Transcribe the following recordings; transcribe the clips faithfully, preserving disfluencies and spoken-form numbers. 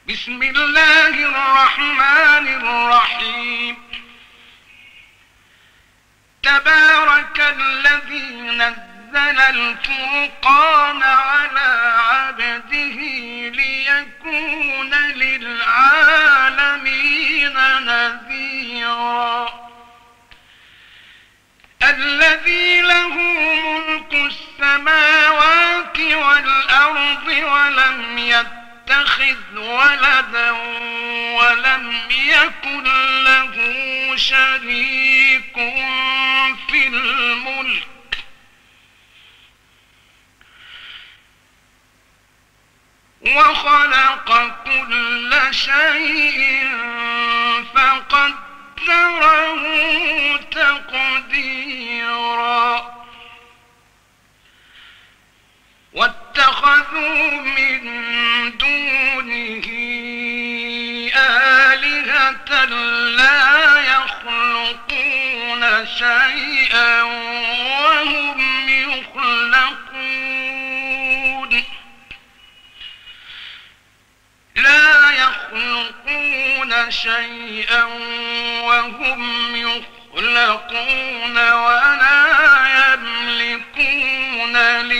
بسم الله الرحمن الرحيم. تبارك الذي نزل الفرقان على عبده ليكون للعالمين نذيرا. الذي له ملك السماوات والأرض ولم يتخذ ولدا ولم يكن له شريك في الملك وخلق كل شيء فقدره تقديرا. واتخذوا من دونه آلهة لا يخلقون شيئا وهم يخلقون لا يخلقون شيئا وهم يخلقون ولا يملكون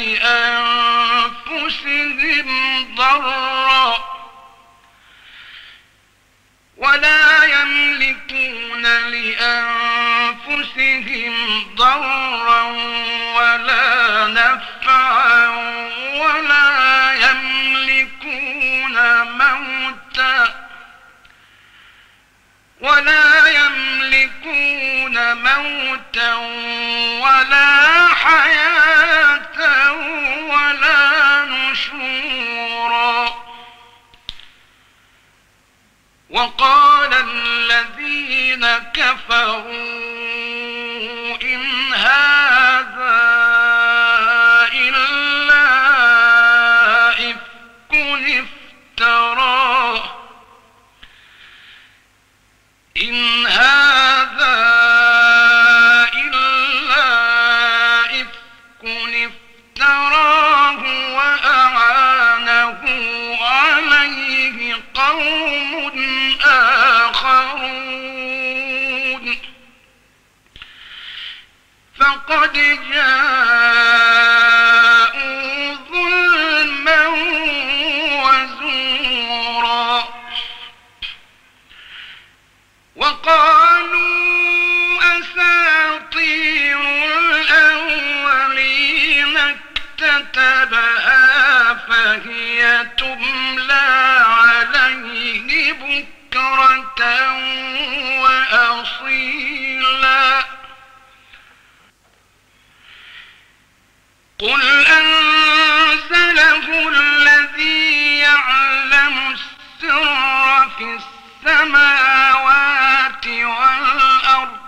لأنفسهم ضرا ولا يملكون لأنفسهم ضرا ولا نفعا ولا يملكون موتا ولا يملكون موتا ولا حياة ولا نشورا. وقال الذين كفروا إن هذا إلا إفك افتراه إن هذا إلا إفك افتراه وأعانه عليه قوم آخرون فقد جاءوا ظلما وزورا. وقالوا أساطير الأولين اكتتبها فهي تملى عليه بكرة وأصيلا. قل أنزله الذي يعلم السر في السماوات والأرض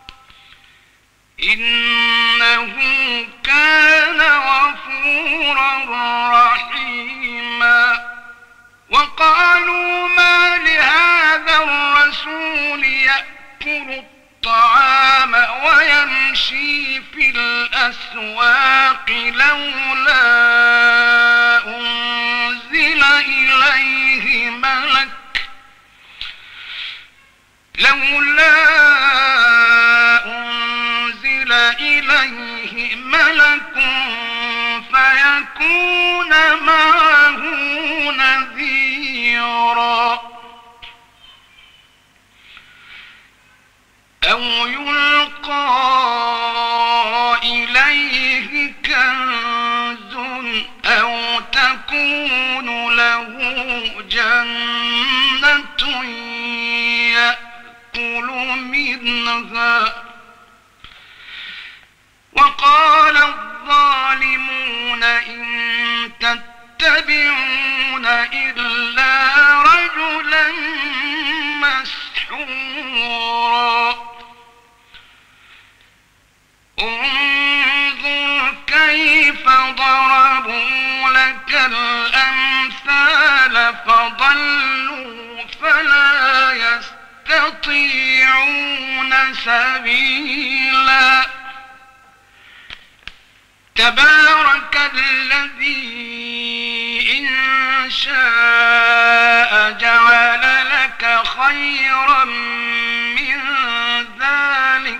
إنه كان غفورا رحيما. وقالوا ما لهذا الرسول يأكل الطعام ويمشي في الأسواق لولا أنزل إليه ملك لولا أنزل إليه ملك فيكون معه نذيرا. أو يلقى إليه كنز أو تكون له جنة يأكل منها. وقال الظالمون إن تتبعون إلا رجلا مسحورا. انظر كيف ضربوا لك الأمثال فضلوا فلا يستطيعون سبيلا. تبارك الذي إن شاء جعل خيرا من ذلك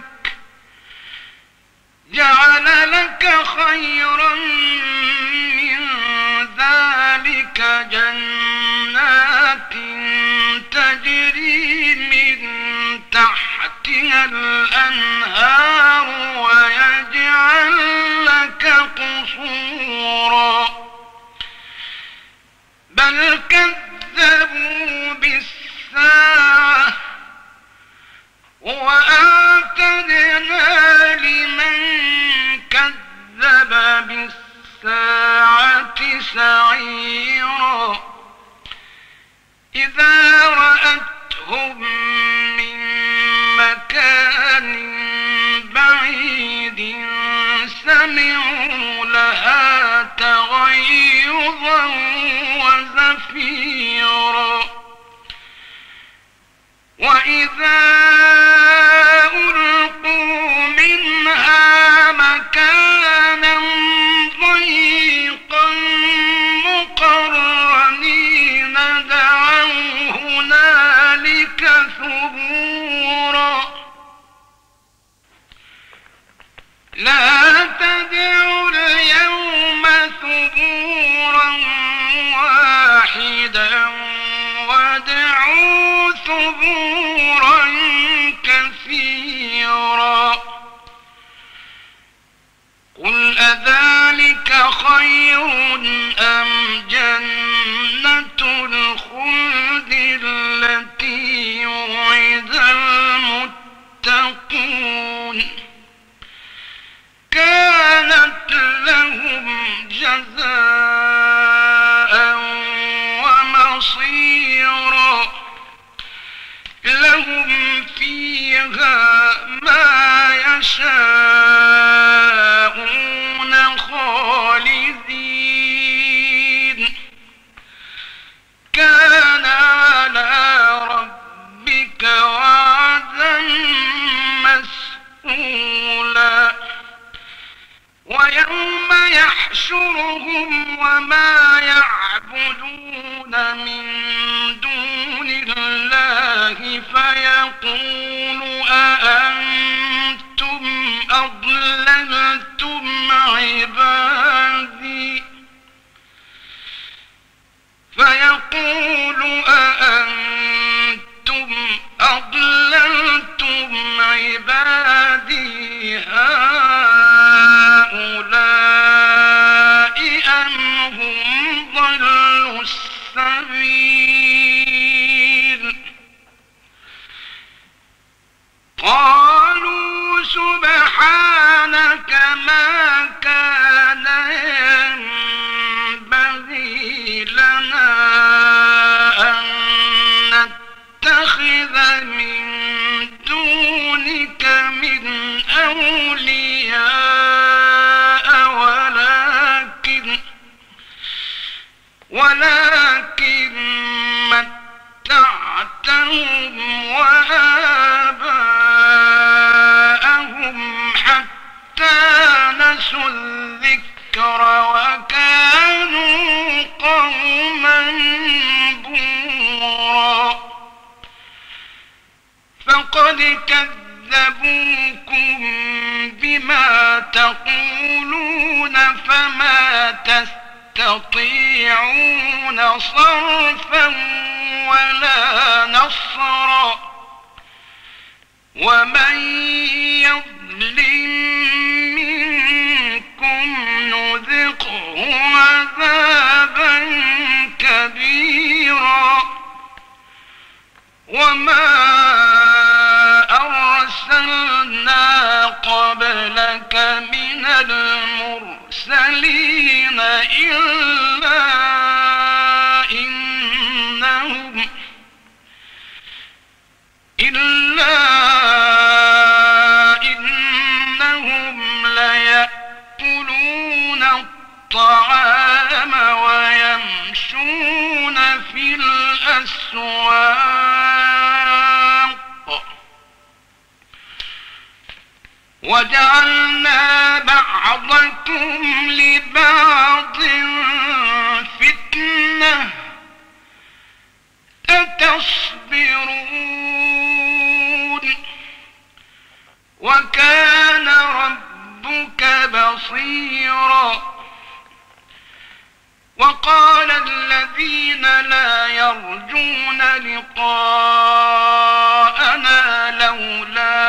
جعل لك خيرا من ذلك جنات تجري من تحتها الأنهار ويجعل لك قصورا بل كذبوا بالساعة وأعتدنا لمن كذب بالساعة سعيرا إذا رأتهم من مكان بعيد سمعوا لها تغيظا وزفيرا وإذا ألقوا منها مكانا ضيقا مقرنين دعوا هنالك ثبورا لا تدعوا اليوم ثبورا واحدا وادعوا ثبورا كثيرا قل أذلك خير أم جنة الخلد التي وعد المتقون كانت لهم جزاء ومصيرا لهم فيها ما يشاءون خالدين كان على ربك وعدا مسئولا ويوم يحشرهم وما يعبدون من دون الله فيقول أأنتم أضللتم عبادي فيقول أأنتم أضللتم عبادي هؤلاء أم هم ضلوا السبيل قالوا سبحانك ما كان ينبغي لنا أن نتخذ من دونك من أولياء ولكن ولكن متعتهم وآباءهم حتى نسوا الذكر وكانوا قوما بورا فقد كذبوكم بما تقولون فما تستطيعون صرفا ولا نصرا ومن يظلم منكم نذقه عذابا كبيرا وما أرسلنا قبلك من المرسلين إلا إنهم إلا إنهم ليأكلون الطعام ويمشون في الأسواق وجعلنا بعضكم لبعض فتنة أتصبرون الذين لا يرجون لقاءنا لولا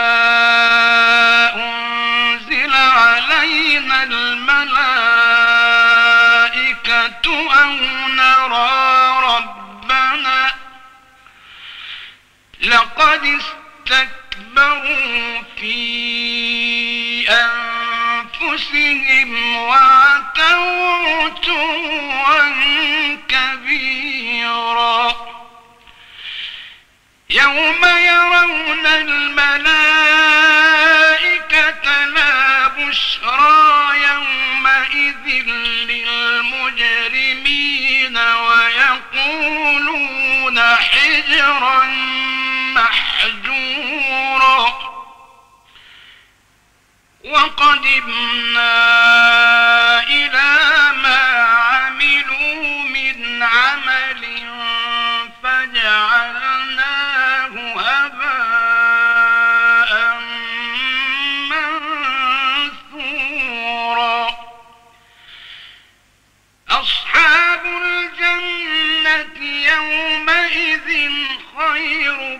أنزل علينا الملائكة أو نرى ربنا لقد استكبروا في أنفسهم وعتوا عتوا كبيرا يوم يرون الملائكة لا بشرى يومئذ للمجرمين ويقولون حجرا محجورا وقدمنا إلى ما عملوا من عمل فجعلناه هباء منثورا أصحاب الجنة يومئذ خير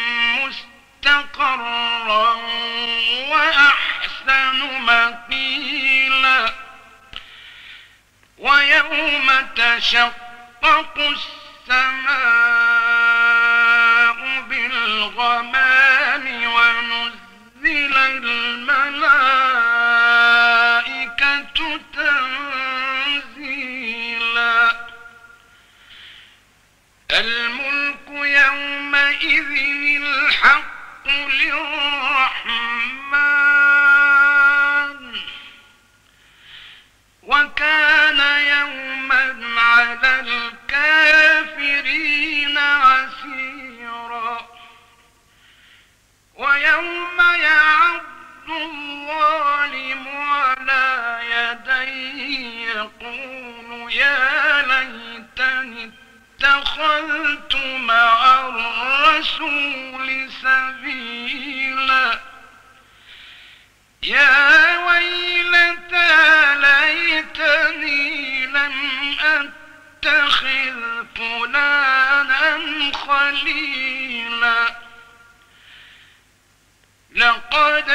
مستقرا وأحسن مقيلا ويوم تشقق السماء بالغمام ونزل الملائكة تنزيلا الملك يومئذ الحق للرحمن وكان يوما على الكافرين عسيرا ويوم يعض الظالم على يديه يقول يا ليتني اتخذت مع الرسول سبيلا يا ويلتى ليتني لم أتخذ فلانا خليلا لقد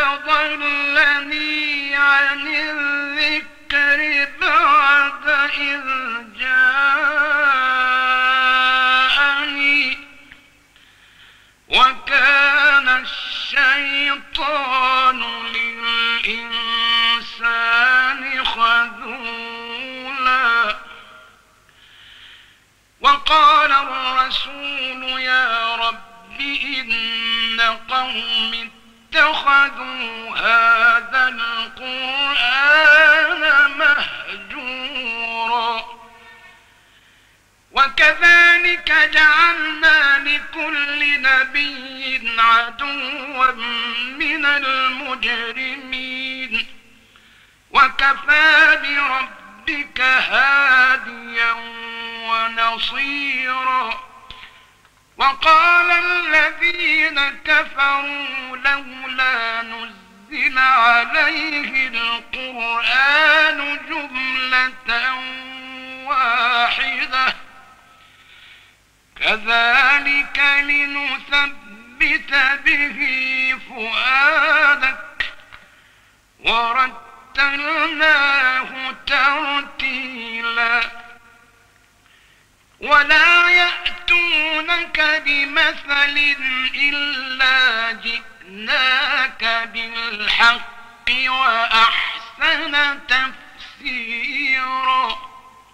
أضلني عن الذكر بعد إذ جاءني وكان الشيطان للإنسان خذولا وقال الرسول يا رب إن قوم اتخذوا هذا القرآن مهجورا وكذلك جعلنا لكل نبي عدوا من المجرمين وكفى بربك هاديا ونصيرا وقال الذين كفروا لولا نزل عليه القرآن جملة واحدة كذلك لنثبت به فؤادك ورتلناه ترتيلا ولا يأتونك بمثل إلا جئناك بالحق وأحسن تفسيرا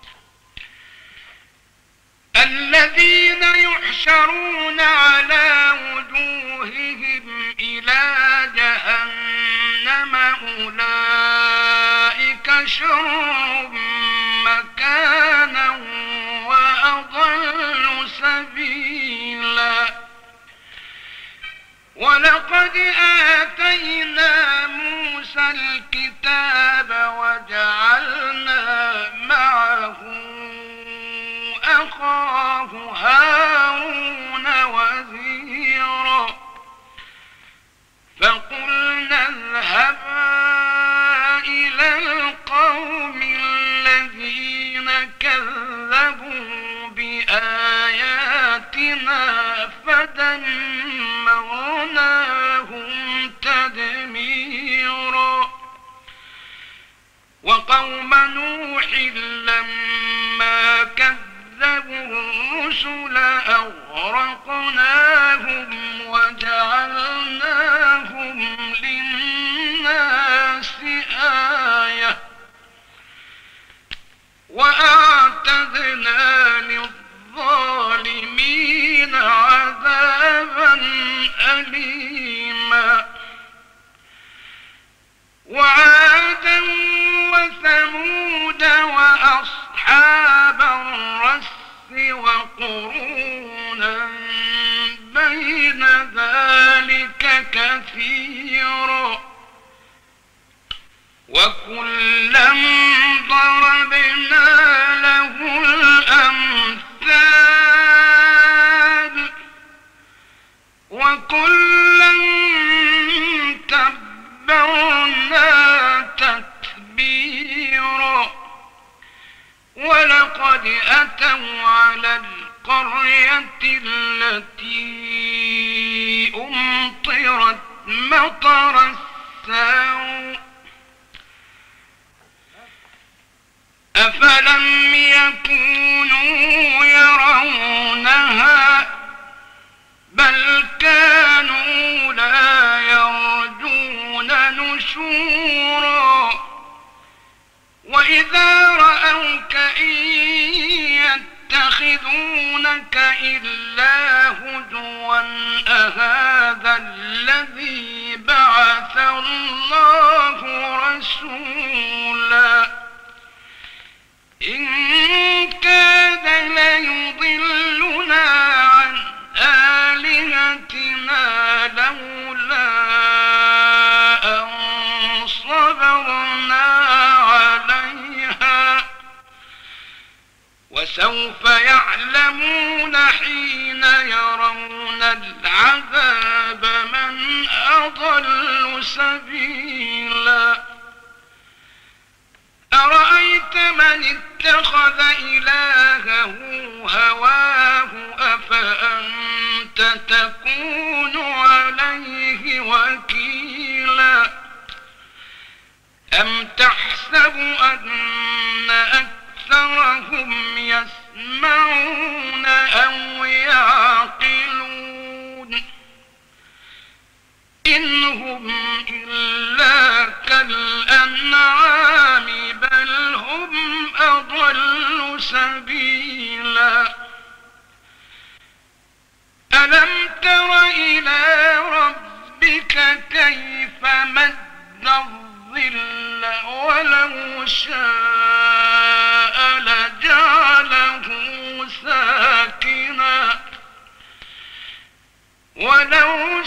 الذين يحشرون على وجوههم إلى جهنم أولئك شر مكانا وأضل سبيلا ولقد آتينا موسى الكتاب وجعلنا معه أخاه هارون وزيرا فقلنا اذهبا إلى القوم الذين كذبوا آياتنا فدمرناهم تدميرا. وقوم نوح لما كذبوا الرسل أغرقناهم وجعلناهم للناس آية وأعتدنا للظالمين عذابا أليما. وعادا وثمود وأصحاب الرس وقرونا بين ذلك كثيرا وكلا ضربنا له الأمثال وكلا تبرنا تتبيرا. ولقد أتوا على القرية التي أمطرت مطر السوء أفلم يكونوا يرونها بل كانوا لا يرجون نشورا. وإذا رأوك إن يتخذونك إلا هزوا أهذا الذي بعث الله رسولا إن كاد ليضلنا عن آلهتنا لولا أن صبرنا عليها وسوف يعلمون حين يرون العذاب من أضل سبيلا. أرأيت من اتخذ إلهه هواه أفأنت تكون عليه وكيلا أم تحسب أن أكثرهم يسمعون أو يعقلون إن هم إلا كالأنعام بل هم أضل سبيلا. ألم تر إلى ربك كيف مد الظل ولو شاء لجعله ساكنا ولو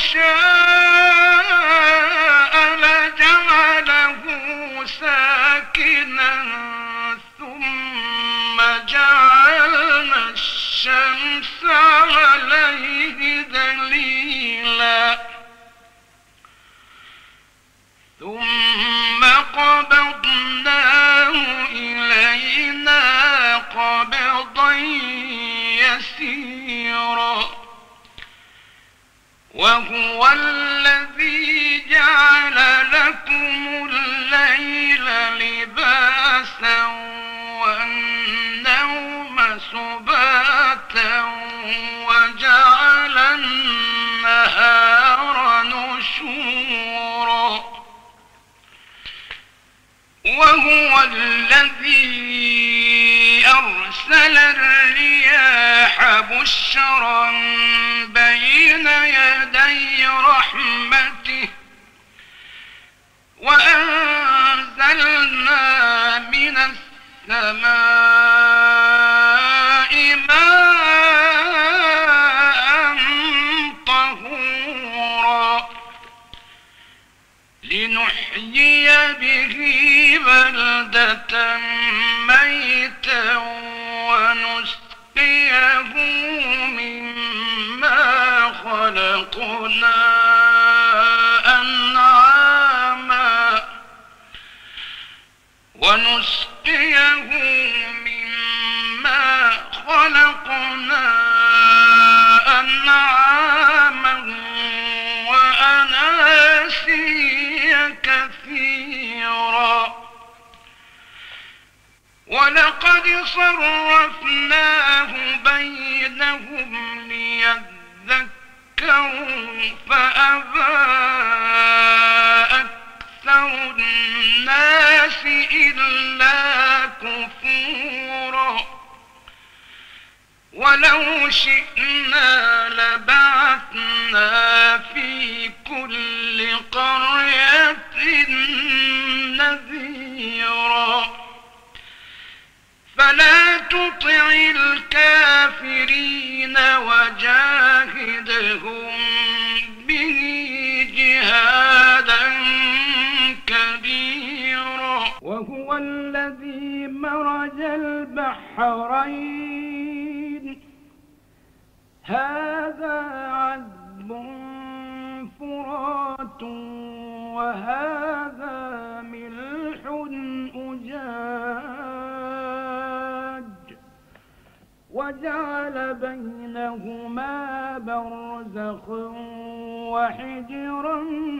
شاء لجعله ساكنا ثم جعلنا الشمس عليه دليلا ثم قبضناه إلينا قبضا يسيرا. وهو الذي جعل لكم الليل لباسا والنوم سباتا وجعل النهار نشورا. وهو الذي أرسل الرياح بشرا بين يدي رحمته وأنزلنا من السماء ماء طهورا لنحيي به بلدة ميتا ونسقيه مما خلقنا أنعاما ونسقيه مما خلقنا وقد صرفناه بينهم ليذكروا فأبى أكثر الناس إلا كفورا ولو شئنا لبعثنا في كل قرية نذيرا فلا تطع الكافرين وجاهدهم به جهادا كبيرا وهو الذي مرج البحرين هذا عذب فرات وهذا ملح أجاج وجعل بينهما برزخا وحجرا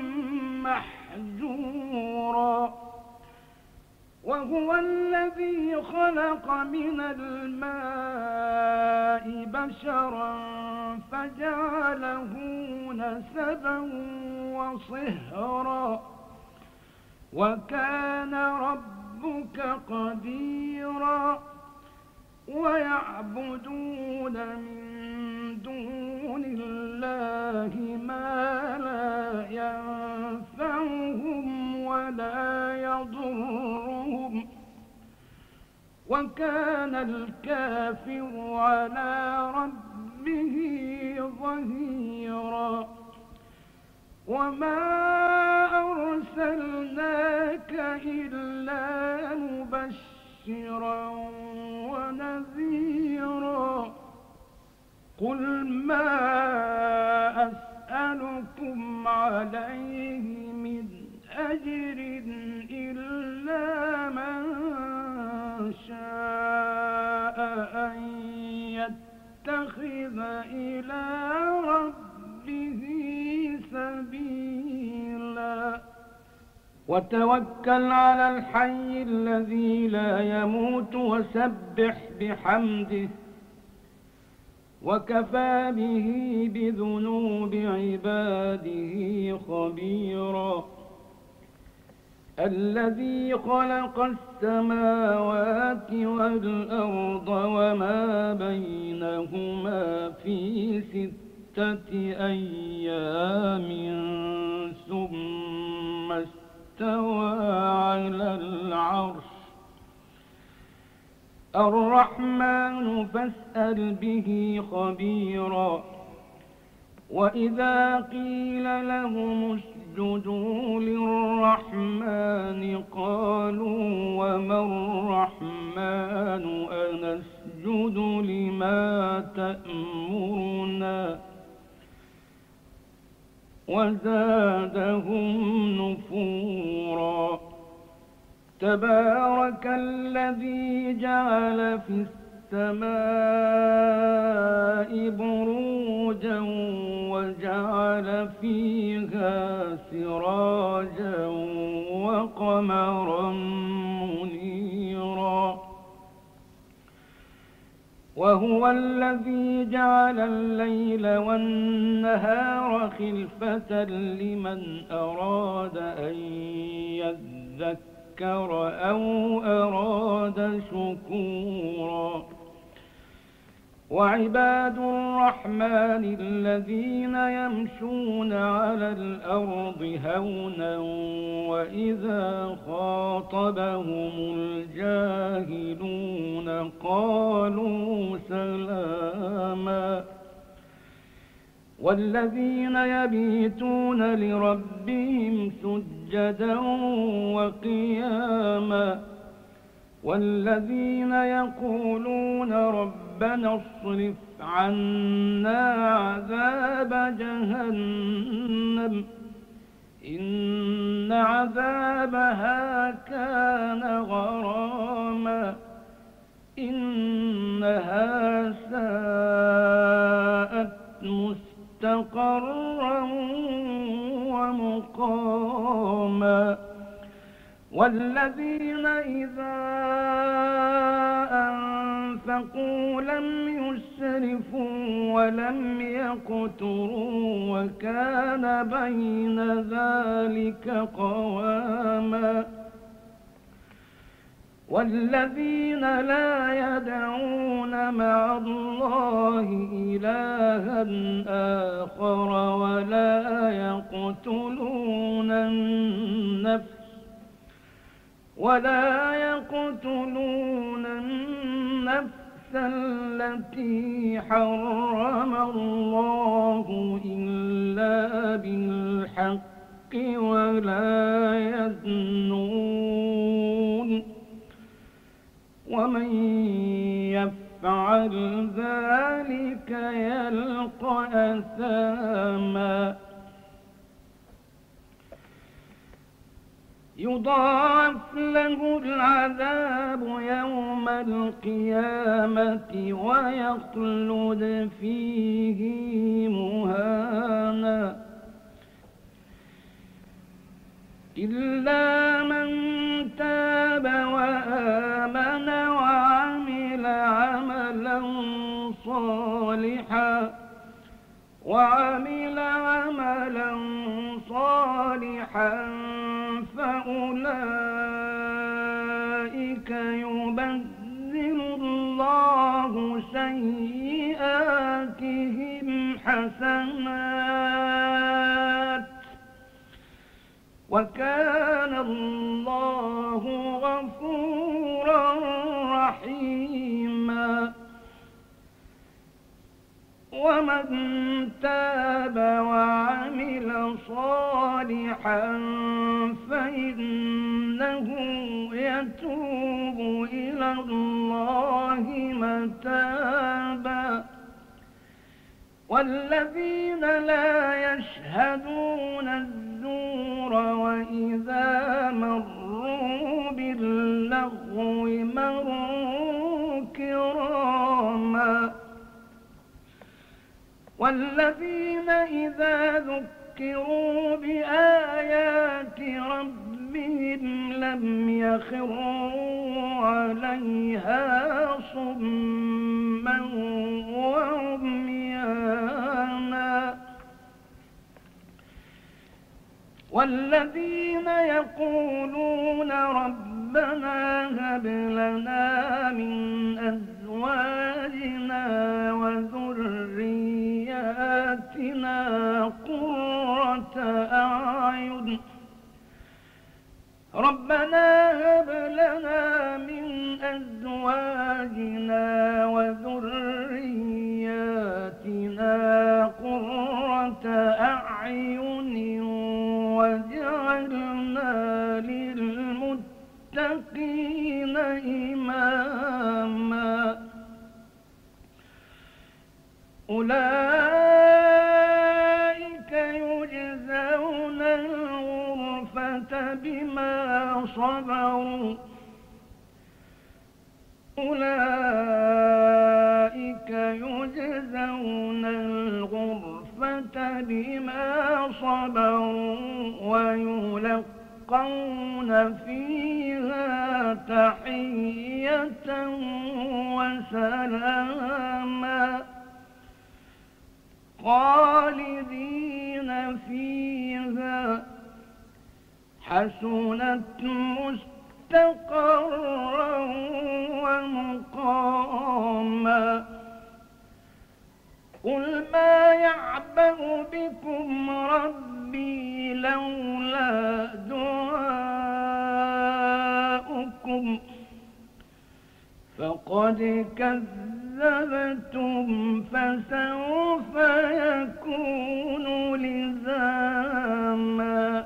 محجورا وهو الذي خلق من الماء بشرا فجعله نسبا وصهرا وكان ربك قديرا ويعبدون من دون الله ما لا ينفعهم ولا يضرهم وكان الكافر على ربه ظهيرا وما أرسلناك إلا مبشرا ونذيرا قل ما أسألكم عليه من أجر إلا من شاء أن يتخذ إلى ربه سبيلا وتوكل على الحي الذي لا يموت وسبح بحمده وكفى به بذنوب عباده خبيرا الذي خلق السماوات والأرض وما بينهما في ستة أيام ثم استوى على العرش الرحمن فاسأل به خبيرا وإذا قيل لهم اسجدوا للرحمن قالوا وما الرحمن أنسجد لما تأمرنا وزادهم نفورا تبارك الذي جعل في السماء بروجا وجعل فيها سراجا وقمرا منيرا وهو الذي جعل الليل والنهار خلفة لمن أراد أن يذكر أو أراد شكورا وعباد الرحمن الذين يمشون على الأرض هونا وإذا خاطبهم الجاهلون قالوا سلاما والذين يبيتون لربهم سجدا وقياما والذين يقولون ربنا اصرف عنا عذاب جهنم إن عذابها كان غراما إنها ساءت مستقرا ومقاما والذين إذا أنفقوا لم يسرفوا ولم يقتروا وكان بين ذلك قواما والذين لا يدعون مع الله إلها آخر ولا يقتلون النفس ولا يقتلون النفس التي حرم الله إلا بالحق ولا يزنون ومن يفعل ذلك يلقى أثاما يضاعف له العذاب يوم القيامة ويخلد فيه مهانا إلا من تاب وآمن وعمل عملا صالحا وعمل عملا صالحا فأولئك يبدل الله سيئاتهم حسنات وكان الله غفورا رحيما ومن تاب وعمل صالحا فإنه يتوب إلى الله متابا والذين لا يشهدون الزور وإذا مروا باللغو مروا كراما والذين إذا ذكروا بآيات ربهم لم يخروا عليها صما وعميانا والذين يقولون ربنا هب لنا من أزواجنا وذرياتنا قرة أعين ربنا هب لنا من أزواجنا وذرياتنا قرة أعين واجعلنا للمتقين إماما أولئك يجزون الغرفة بما صبروا أولئك يجزون الغرفة بما صبروا ويلقون فيها تحية وسلاما خالدين فيها حسنت مستقرا ومقاما قل ما يعبأ بكم ربي لولا دعاؤكم فقد كذبتم فسوف يكون لزاما